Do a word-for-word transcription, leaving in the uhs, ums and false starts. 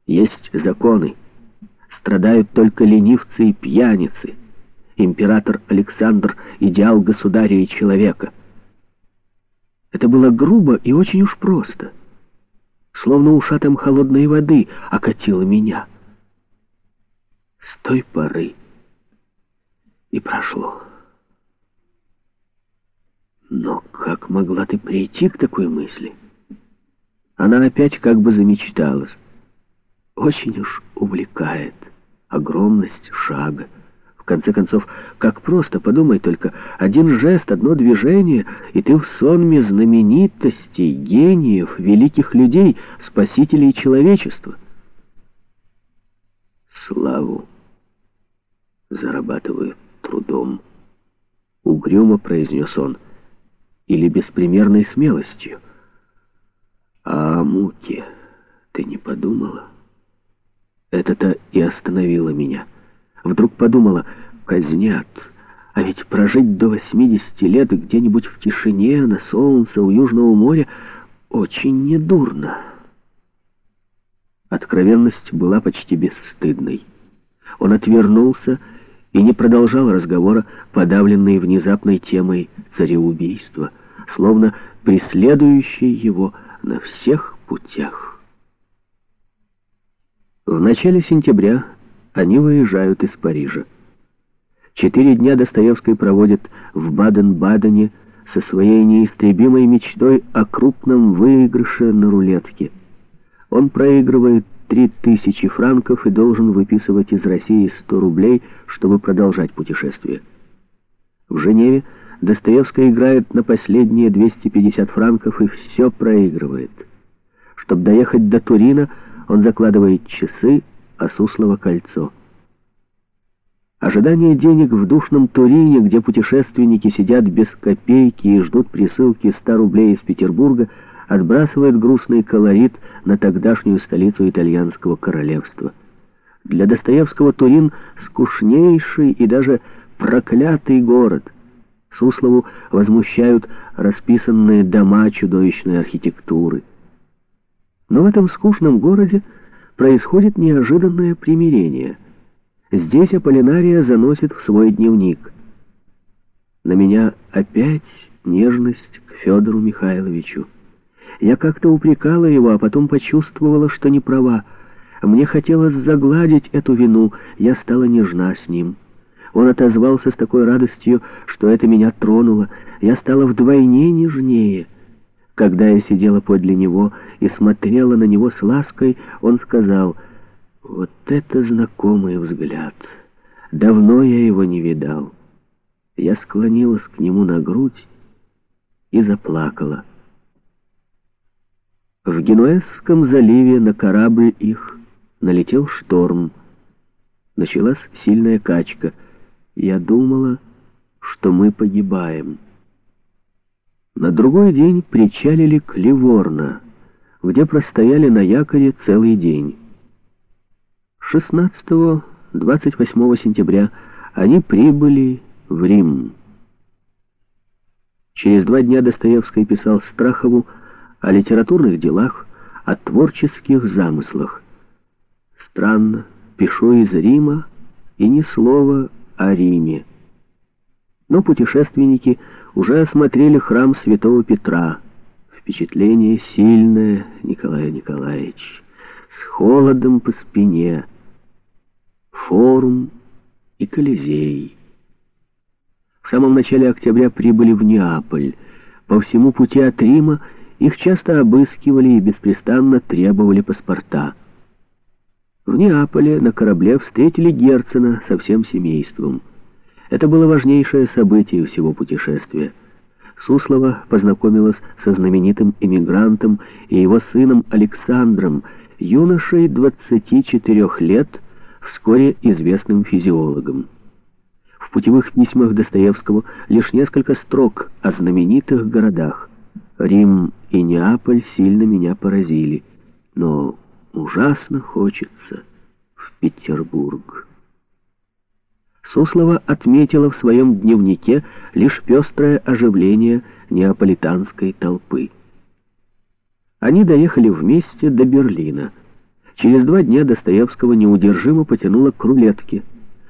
Есть законы. Страдают только ленивцы и пьяницы. Император Александр — идеал государя и человека. Это было грубо и очень уж просто. Словно ушатом холодной воды окатило меня. С той поры и прошло. Но как могла ты прийти к такой мысли? Она опять как бы замечталась. Очень уж увлекает огромность шага. В конце концов, как просто, подумай только, один жест, одно движение, и ты в сонме знаменитостей, гениев, великих людей, спасителей человечества. Славу зарабатывают трудом, угрюмо произнес он, или беспримерной смелостью. А о муке ты не подумала? Это-то и остановило меня. Вдруг подумала, казнят, а ведь прожить до восьмидесяти лет где-нибудь в тишине, на солнце, у Южного моря очень недурно. Откровенность была почти бесстыдной. Он отвернулся и не продолжал разговора, подавленный внезапной темой цареубийства, словно преследующей его на всех путях. В начале сентября они выезжают из Парижа. Четыре дня Достоевский проводит в Баден-Бадене со своей неистребимой мечтой о крупном выигрыше на рулетке. Он проигрывает три тысячи франков и должен выписывать из России сто рублей, чтобы продолжать путешествие. В Женеве Достоевский играет на последние двести пятьдесят франков и все проигрывает. Чтобы доехать до Турина, он закладывает часы, а Суслова кольцо. Ожидание денег в душном Турине, где путешественники сидят без копейки и ждут присылки ста рублей из Петербурга, отбрасывает грустный колорит на тогдашнюю столицу итальянского королевства. Для Достоевского Турин — скучнейший и даже проклятый город. Суслову возмущают расписанные дома чудовищной архитектуры. Но в этом скучном городе происходит неожиданное примирение. Здесь Аполлинария заносит в свой дневник: «На меня опять нежность к Федору Михайловичу. Я как-то упрекала его, а потом почувствовала, что не права. Мне хотелось загладить эту вину, я стала нежна с ним. Он отозвался с такой радостью, что это меня тронуло. Я стала вдвойне нежнее. Когда я сидела подле него и смотрела на него с лаской, он сказал: вот это знакомый взгляд. Давно я его не видал. Я склонилась к нему на грудь и заплакала». В Генуэзском заливе на корабль их налетел шторм. Началась сильная качка. Я думала, что мы погибаем. На другой день причалили к Ливорно, где простояли на якоре целый день. шестнадцатого-двадцать восьмого сентября они прибыли в Рим. Через два дня Достоевский писал Страхову о литературных делах, о творческих замыслах. Странно, пишу из Рима, и ни слова о Риме. Но путешественники уже осмотрели храм Святого Петра. Впечатление сильное, Николай Николаевич, с холодом по спине. Форум и Колизей. В самом начале октября прибыли в Неаполь. По всему пути от Рима их часто обыскивали и беспрестанно требовали паспорта. В Неаполе на корабле встретили Герцена со всем семейством. Это было важнейшее событие всего путешествия. Суслова познакомилась со знаменитым эмигрантом и его сыном Александром, юношей двадцати четырёх лет, вскоре известным физиологом. В путевых письмах Достоевского лишь несколько строк о знаменитых городах. Рим и Неаполь сильно меня поразили, но ужасно хочется в Петербург. Суслова отметила в своем дневнике лишь пестрое оживление неаполитанской толпы. Они доехали вместе до Берлина. Через два дня Достоевского неудержимо потянуло к рулетке.